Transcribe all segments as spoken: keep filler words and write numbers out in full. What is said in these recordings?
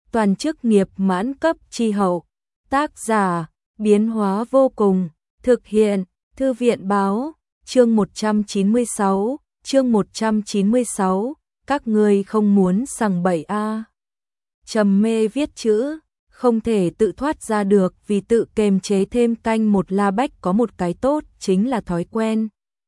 toàn chức nghiệp mãn cấp chi hậu. Tác giả, biến hóa vô cùng, thực hiện, Thư viện báo, chương một trăm chín mươi sáu, chương một trăm chín mươi sáu, các ngươi không muốn sằng bậy a. À. Trầm mê viết chữ, không thể tự thoát ra được vì tự kềm chế thêm canh một. La Bách có một cái tốt chính là thói quen.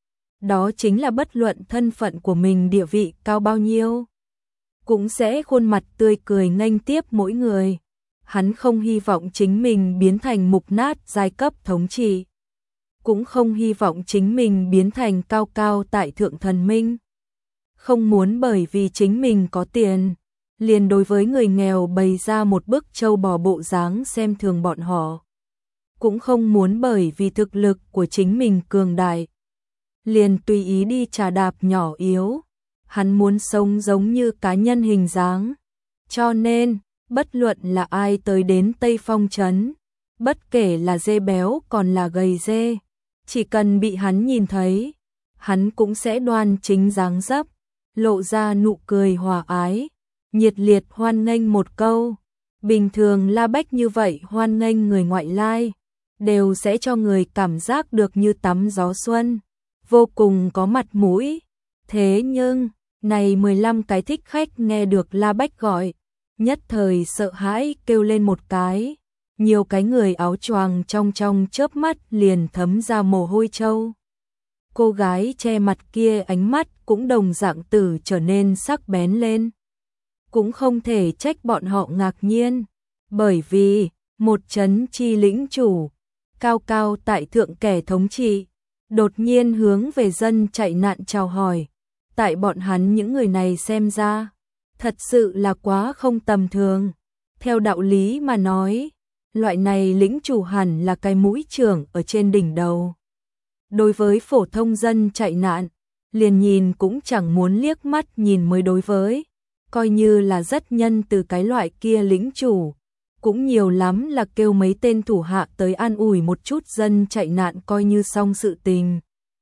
Đó chính là bất luận thân phận của mình địa vị cao bao nhiêu, cũng sẽ khuôn mặt tươi cười nghênh tiếp mỗi người. Hắn không hy vọng chính mình biến thành mục nát giai cấp thống trị, cũng không hy vọng chính mình biến thành cao cao tại thượng thần minh. Không muốn bởi vì chính mình có tiền, liền đối với người nghèo bày ra một bức trâu bò bộ dáng xem thường bọn họ. Cũng không muốn bởi vì thực lực của chính mình cường đại, liền tùy ý đi trà đạp nhỏ yếu. Hắn muốn sống giống như cá nhân hình dáng. Cho nên, bất luận là ai tới đến Tây Phong Trấn, bất kể là dê béo còn là gầy dê, chỉ cần bị hắn nhìn thấy, hắn cũng sẽ đoan chính dáng dấp, lộ ra nụ cười hòa ái, nhiệt liệt hoan nghênh một câu. Bình thường La Bách như vậy hoan nghênh người ngoại lai, đều sẽ cho người cảm giác được như tắm gió xuân, vô cùng có mặt mũi. Thế nhưng, này mười lăm cái thích khách nghe được La Bách gọi, nhất thời sợ hãi kêu lên một cái, nhiều cái người áo choàng trong trong chớp mắt liền thấm ra mồ hôi trâu. Cô gái che mặt kia ánh mắt cũng đồng dạng tử trở nên sắc bén lên. Cũng không thể trách bọn họ ngạc nhiên, bởi vì một trấn chi lĩnh chủ, cao cao tại thượng kẻ thống trị, đột nhiên hướng về dân chạy nạn chào hỏi. Tại bọn hắn những người này xem ra, thật sự là quá không tầm thường. Theo đạo lý mà nói, loại này lĩnh chủ hẳn là cái mũi trưởng ở trên đỉnh đầu. Đối với phổ thông dân chạy nạn, liền nhìn cũng chẳng muốn liếc mắt nhìn mới đối với, coi như là rất nhân từ cái loại kia lĩnh chủ, cũng nhiều lắm là kêu mấy tên thủ hạ tới an ủi một chút dân chạy nạn coi như xong sự tình.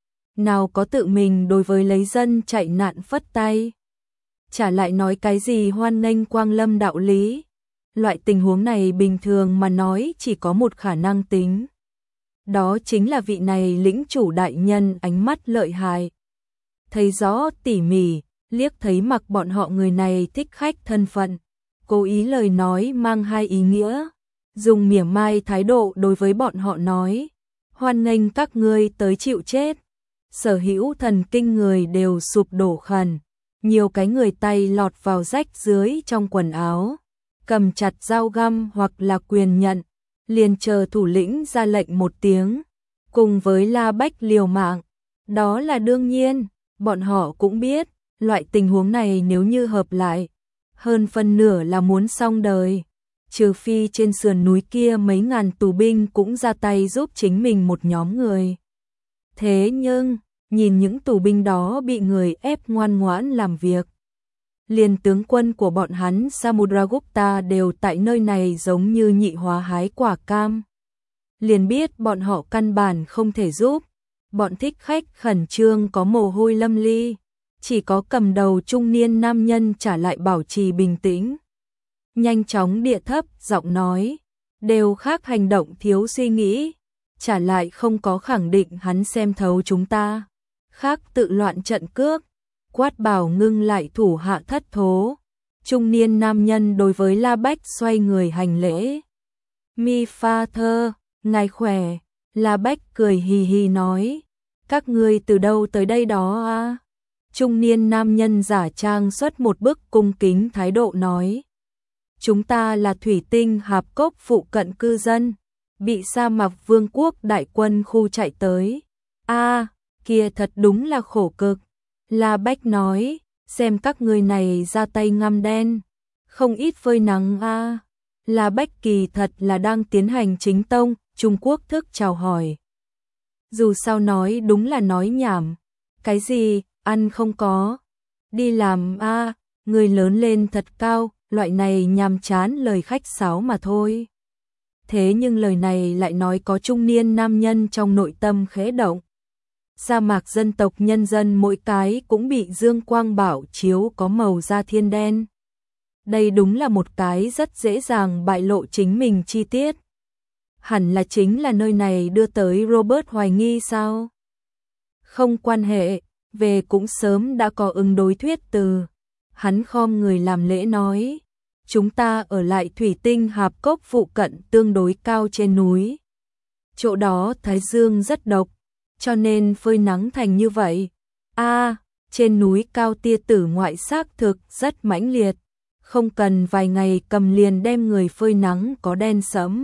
Nào có tự mình đối với lấy dân chạy nạn phất tay, chả lại nói cái gì hoan nghênh quang lâm đạo lý. Loại tình huống này bình thường mà nói chỉ có một khả năng tính, đó chính là vị này lĩnh chủ đại nhân ánh mắt lợi hại, thấy rõ tỉ mỉ, liếc thấy mặc bọn họ người này thích khách thân phận, cố ý lời nói mang hai ý nghĩa, dùng mỉa mai thái độ đối với bọn họ nói, hoan nghênh các ngươi tới chịu chết. Sở hữu thần kinh người đều sụp đổ khẩn, nhiều cái người tay lọt vào rách dưới trong quần áo, cầm chặt dao găm hoặc là quyền nhận, liền chờ thủ lĩnh ra lệnh một tiếng, cùng với La Bách liều mạng. Đó là đương nhiên, bọn họ cũng biết, loại tình huống này nếu như hợp lại, hơn phân nửa là muốn xong đời, trừ phi trên sườn núi kia mấy ngàn tù binh cũng ra tay giúp chính mình một nhóm người. Thế nhưng, nhìn những tù binh đó bị người ép ngoan ngoãn làm việc, liền tướng quân của bọn hắn Samudragupta đều tại nơi này giống như nhị hóa hái quả cam, liền biết bọn họ căn bản không thể giúp. Bọn thích khách khẩn trương có mồ hôi lâm ly, chỉ có cầm đầu trung niên nam nhân trả lại bảo trì bình tĩnh, nhanh chóng địa thấp giọng nói, đều khác hành động thiếu suy nghĩ, trả lại không có khẳng định hắn xem thấu chúng ta, khác tự loạn trận cước, quát bảo ngưng lại thủ hạ thất thố. Trung niên nam nhân đối với La Bách xoay người hành lễ. Mi pha thơ, ngài khỏe. La Bách cười hì hì nói, các ngươi từ đâu tới đây đó à? Trung niên nam nhân giả trang xuất một bức cung kính thái độ nói, chúng ta là thủy tinh hạp cốc phụ cận cư dân, bị Sa Mạc Vương quốc đại quân khu chạy tới. A, à, kia thật đúng là khổ cực. La Bách nói, xem các người này ra tay ngăm đen, không ít phơi nắng a. À. La Bách kỳ thật là đang tiến hành chính tông, Trung Quốc thức chào hỏi. Dù sao nói đúng là nói nhảm, cái gì, ăn không có, đi làm a, à, người lớn lên thật cao, loại này nhàm chán lời khách sáo mà thôi. Thế nhưng lời này lại nói có trung niên nam nhân trong nội tâm khẽ động. Sa mạc dân tộc nhân dân mỗi cái cũng bị dương quang bảo chiếu có màu da thiên đen. đây đúng là một cái rất dễ dàng bại lộ chính mình chi tiết. Hẳn là chính là nơi này đưa tới Robert hoài nghi sao? Không quan hệ, về cũng sớm đã có ứng đối thuyết từ. Hắn khom người làm lễ nói, chúng ta ở lại thủy tinh hạp cốc phụ cận tương đối cao trên núi. Chỗ đó thái dương rất độc, cho nên phơi nắng thành như vậy. A, à, trên núi cao tia tử ngoại xác thực rất mãnh liệt, không cần vài ngày cầm liền đem người phơi nắng có đen sẫm.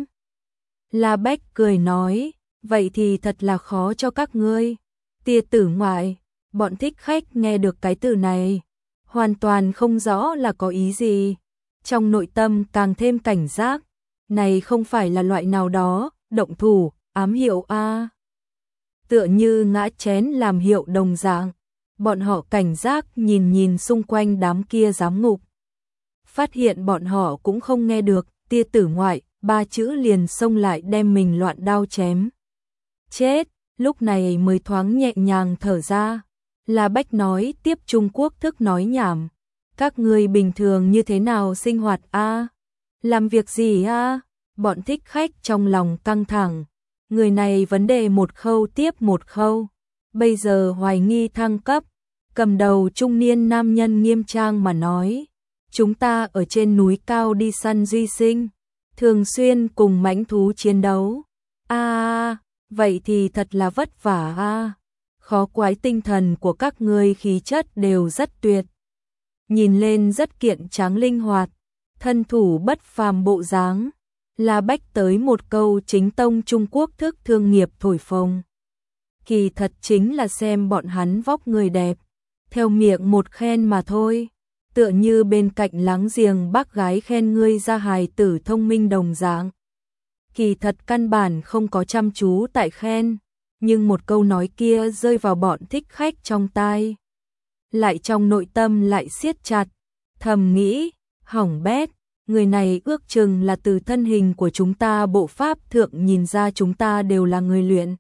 La Bách cười nói, vậy thì thật là khó cho các ngươi. Tia tử ngoại, bọn thích khách nghe được cái từ này, hoàn toàn không rõ là có ý gì. Trong nội tâm càng thêm cảnh giác, này không phải là loại nào đó, động thủ, ám hiệu a. Tựa như ngã chén làm hiệu đồng dạng, bọn họ cảnh giác nhìn nhìn xung quanh đám kia giám ngục. Phát hiện bọn họ cũng không nghe được, tia tử ngoại, ba chữ liền xông lại đem mình loạn đao chém. Chết, lúc này mới thoáng nhẹ nhàng thở ra. La Bách nói tiếp Trung Quốc thức nói nhảm. Các người bình thường như thế nào sinh hoạt a? À? Làm việc gì a? À? Bọn thích khách trong lòng căng thẳng. Người này vấn đề một khâu tiếp một khâu. Bây giờ hoài nghi thăng cấp. Cầm đầu trung niên nam nhân nghiêm trang mà nói. Chúng ta ở trên núi cao đi săn duy sinh. Thường xuyên cùng mãnh thú chiến đấu. A, à, vậy thì thật là vất vả a. À. Khó quái tinh thần của các ngươi khí chất đều rất tuyệt. Nhìn lên rất kiện tráng linh hoạt, thân thủ bất phàm bộ dáng. La Bách tới một câu chính tông Trung Quốc thức thương nghiệp thổi phồng. Kỳ thật chính là xem bọn hắn vóc người đẹp, theo miệng một khen mà thôi. Tựa như bên cạnh láng giềng bác gái khen ngươi ra hài tử thông minh đồng dạng. Kỳ thật căn bản không có chăm chú tại khen, nhưng một câu nói kia rơi vào bọn thích khách trong tai. Lại trong nội tâm lại siết chặt, thầm nghĩ, hỏng bét, người này ước chừng là từ thân hình của chúng ta bộ pháp thượng nhìn ra chúng ta đều là người luyện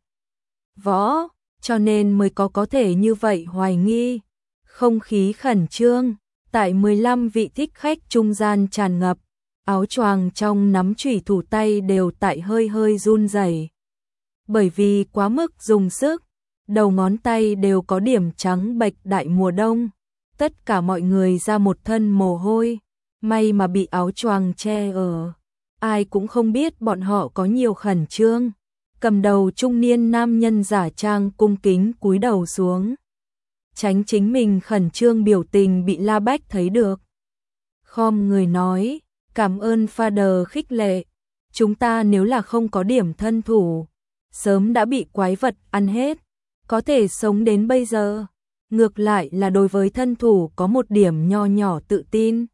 võ, cho nên mới có có thể như vậy hoài nghi. Không khí khẩn trương, tại mười lăm vị thích khách trung gian tràn ngập, áo choàng trong nắm chủy thủ tay đều tại hơi hơi run rẩy. Bởi vì quá mức dùng sức, đầu ngón tay đều có điểm trắng bệch đại mùa đông, tất cả mọi người ra một thân mồ hôi, may mà bị áo choàng che ở. Ai cũng không biết bọn họ có nhiều khẩn trương. Cầm đầu trung niên nam nhân giả trang cung kính cúi đầu xuống, tránh chính mình khẩn trương biểu tình bị La Bách thấy được. Khom người nói, cảm ơn Father khích lệ, chúng ta nếu là không có điểm thân thủ, sớm đã bị quái vật ăn hết, có thể sống đến bây giờ. Ngược lại là đối với thân thủ có một điểm nho nhỏ tự tin.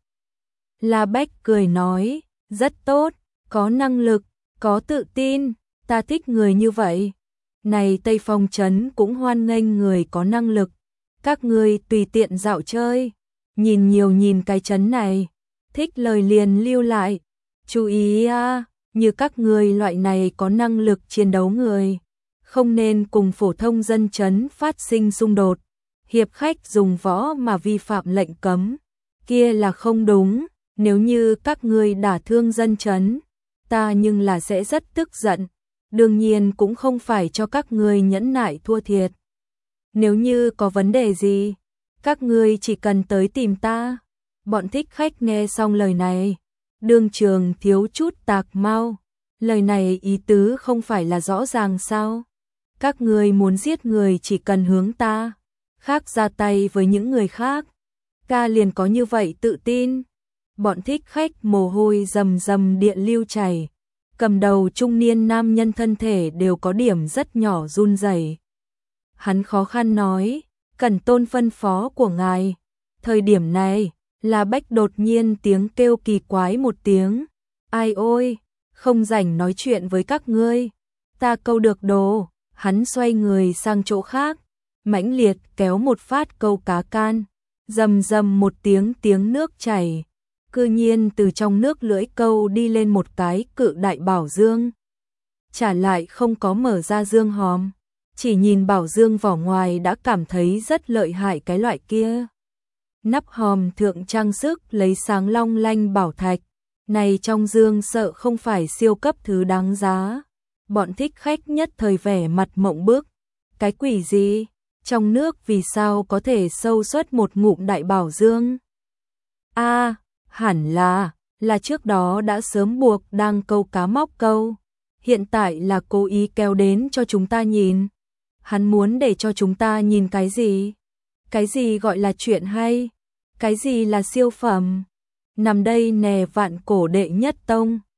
La Bách cười nói, rất tốt, có năng lực, có tự tin, ta thích người như vậy. Này Tây Phong Trấn cũng hoan nghênh người có năng lực, các ngươi tùy tiện dạo chơi, nhìn nhiều nhìn cái trấn này, thích lời liền lưu lại. Chú ý à, như các ngươi loại này có năng lực chiến đấu người, không nên cùng phổ thông dân trấn phát sinh xung đột. Hiệp khách dùng võ mà vi phạm lệnh cấm, kia là không đúng. Nếu như các ngươi đả thương dân trấn, ta nhưng là sẽ rất tức giận. Đương nhiên cũng không phải cho các ngươi nhẫn nại thua thiệt. Nếu như có vấn đề gì, các ngươi chỉ cần tới tìm ta. Bọn thích khách nghe xong lời này, đương trường thiếu chút tạc mau. Lời này ý tứ không phải là rõ ràng sao? Các ngươi muốn giết người chỉ cần hướng ta, khác ra tay với những người khác. Ca liền có như vậy tự tin. Bọn thích khách mồ hôi rầm rầm điện lưu chảy. Cầm đầu trung niên nam nhân thân thể đều có điểm rất nhỏ run rẩy. Hắn khó khăn nói, cần tôn phân phó của ngài. Thời điểm này, La Bách đột nhiên tiếng kêu kỳ quái một tiếng. Ai ôi, không rảnh nói chuyện với các ngươi. Ta câu được đồ. Hắn xoay người sang chỗ khác, mãnh liệt kéo một phát câu cá can. Rầm rầm một tiếng tiếng nước chảy. Cư nhiên từ trong nước lưỡi câu đi lên một cái cự đại bảo dương. Trả lại không có mở ra dương hòm, chỉ nhìn bảo dương vỏ ngoài đã cảm thấy rất lợi hại cái loại kia. Nắp hòm thượng trang sức lấy sáng long lanh bảo thạch. Này trong dương sợ không phải siêu cấp thứ đáng giá. Bọn thích khách nhất thời vẻ mặt mộng bức. Cái quỷ gì? Trong nước vì sao có thể sâu xuất một ngụm đại bảo dương? A, à, hẳn là, là trước đó đã sớm buộc đang câu cá móc câu. Hiện tại là cố ý kéo đến cho chúng ta nhìn. Hắn muốn để cho chúng ta nhìn cái gì? Cái gì gọi là chuyện hay? Cái gì là siêu phẩm? Nằm đây nè vạn cổ đệ nhất tông.